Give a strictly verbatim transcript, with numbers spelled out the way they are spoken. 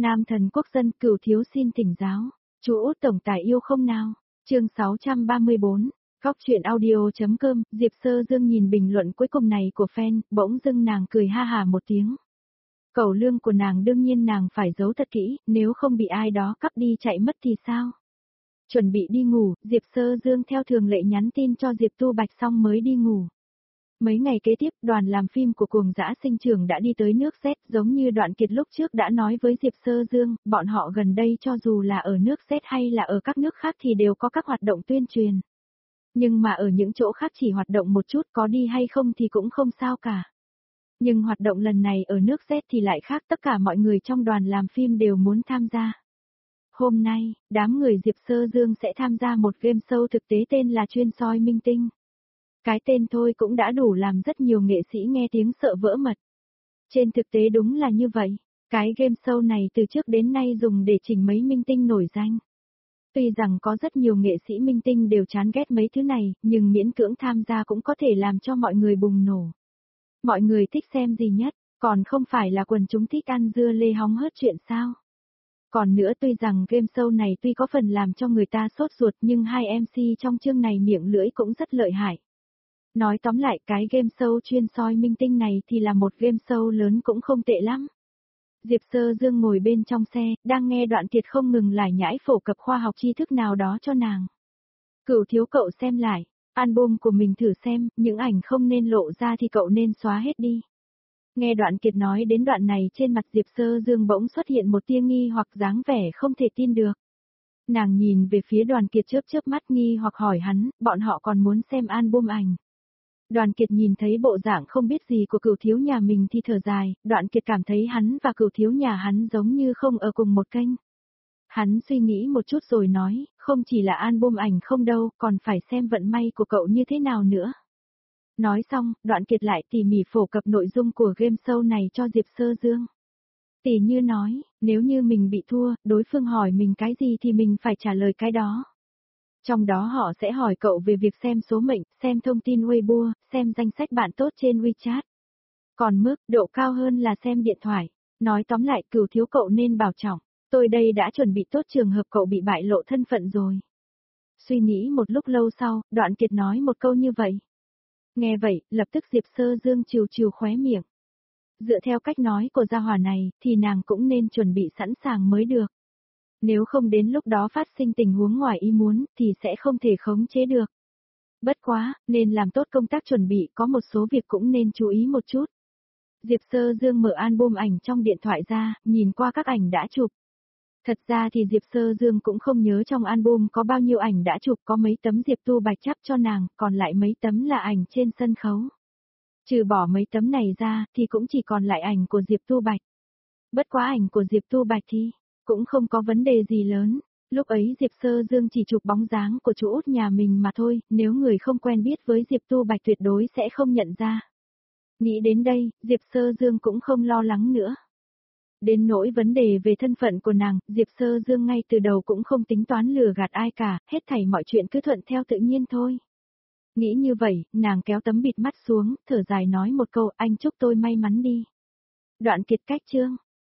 Nam thần quốc dân Cửu thiếu xin thỉnh giáo. Chú Út tổng tài yêu không nào? Chương sáu trăm ba mươi bốn. Góc truyện audio.com. Diệp Sơ Dương nhìn bình luận cuối cùng này của fan, bỗng dưng nàng cười ha hà một tiếng. Cẩu lương của nàng đương nhiên nàng phải giấu thật kỹ, nếu không bị ai đó cắp đi chạy mất thì sao? Chuẩn bị đi ngủ, Diệp Sơ Dương theo thường lệ nhắn tin cho Diệp Tu Bạch xong mới đi ngủ. Mấy ngày kế tiếp, đoàn làm phim của Cuồng Dã Sinh Trường đã đi tới nước Z, giống như Đoạn Kiệt lúc trước đã nói với Diệp Sơ Dương, bọn họ gần đây cho dù là ở nước Z hay là ở các nước khác thì đều có các hoạt động tuyên truyền. Nhưng mà ở những chỗ khác chỉ hoạt động một chút, có đi hay không thì cũng không sao cả. Nhưng hoạt động lần này ở nước Z thì lại khác, tất cả mọi người trong đoàn làm phim đều muốn tham gia. Hôm nay, đám người Diệp Sơ Dương sẽ tham gia một game show thực tế tên là Chuyên soi minh tinh. Cái tên thôi cũng đã đủ làm rất nhiều nghệ sĩ nghe tiếng sợ vỡ mật. Trên thực tế đúng là như vậy, cái game show này từ trước đến nay dùng để chỉnh mấy minh tinh nổi danh. Tuy rằng có rất nhiều nghệ sĩ minh tinh đều chán ghét mấy thứ này, nhưng miễn cưỡng tham gia cũng có thể làm cho mọi người bùng nổ. Mọi người thích xem gì nhất, còn không phải là quần chúng thích ăn dưa lê hóng hớt chuyện sao? Còn nữa tuy rằng game show này tuy có phần làm cho người ta sốt ruột nhưng hai em xê trong chương này miệng lưỡi cũng rất lợi hại. Nói tóm lại cái game show chuyên soi minh tinh này thì là một game show lớn cũng không tệ lắm. Diệp Sơ Dương ngồi bên trong xe, đang nghe Đoạn Kiệt không ngừng lải nhải phổ cập khoa học tri thức nào đó cho nàng. Cửu thiếu cậu xem lại, album của mình thử xem, những ảnh không nên lộ ra thì cậu nên xóa hết đi. Nghe Đoạn Kiệt nói đến đoạn này trên mặt Diệp Sơ Dương bỗng xuất hiện một tia nghi hoặc dáng vẻ không thể tin được. Nàng nhìn về phía Đoàn Kiệt chớp chớp mắt nghi hoặc hỏi hắn, bọn họ còn muốn xem album ảnh. Đoàn Kiệt nhìn thấy bộ dạng không biết gì của Cửu thiếu nhà mình thì thở dài, Đoạn Kiệt cảm thấy hắn và Cửu thiếu nhà hắn giống như không ở cùng một kênh. Hắn suy nghĩ một chút rồi nói, không chỉ là album ảnh không đâu, còn phải xem vận may của cậu như thế nào nữa. Nói xong, Đoạn Kiệt lại tỉ mỉ phổ cập nội dung của game show này cho Diệp Sơ Dương. Tỉ như nói, nếu như mình bị thua, đối phương hỏi mình cái gì thì mình phải trả lời cái đó. Trong đó họ sẽ hỏi cậu về việc xem số mệnh, xem thông tin Weibo, xem danh sách bạn tốt trên WeChat. Còn mức độ cao hơn là xem điện thoại. Nói tóm lại Cửu thiếu cậu nên bảo trọng, tôi đây đã chuẩn bị tốt trường hợp cậu bị bại lộ thân phận rồi. Suy nghĩ một lúc lâu sau, Đoạn Kiệt nói một câu như vậy. Nghe vậy, lập tức Diệp Sơ Dương trìu trìu khóe miệng. Dựa theo cách nói của gia hỏa này, thì nàng cũng nên chuẩn bị sẵn sàng mới được. Nếu không đến lúc đó phát sinh tình huống ngoài ý muốn, thì sẽ không thể khống chế được. Bất quá, nên làm tốt công tác chuẩn bị, có một số việc cũng nên chú ý một chút. Diệp Sơ Dương mở album ảnh trong điện thoại ra, nhìn qua các ảnh đã chụp. Thật ra thì Diệp Sơ Dương cũng không nhớ trong album có bao nhiêu ảnh đã chụp, có mấy tấm Diệp Tu Bạch chắp cho nàng, còn lại mấy tấm là ảnh trên sân khấu. Trừ bỏ mấy tấm này ra, thì cũng chỉ còn lại ảnh của Diệp Tu Bạch. Bất quá ảnh của Diệp Tu Bạch thì cũng không có vấn đề gì lớn. Lúc ấy Diệp Sơ Dương chỉ chụp bóng dáng của chú út nhà mình mà thôi, nếu người không quen biết với Diệp Tu Bạch tuyệt đối sẽ không nhận ra. Nghĩ đến đây, Diệp Sơ Dương cũng không lo lắng nữa. Đến nỗi vấn đề về thân phận của nàng, Diệp Sơ Dương ngay từ đầu cũng không tính toán lừa gạt ai cả, hết thảy mọi chuyện cứ thuận theo tự nhiên thôi. Nghĩ như vậy, nàng kéo tấm bịt mắt xuống, thở dài nói một câu, anh chúc tôi may mắn đi. Đoạn Kiệt cách chương.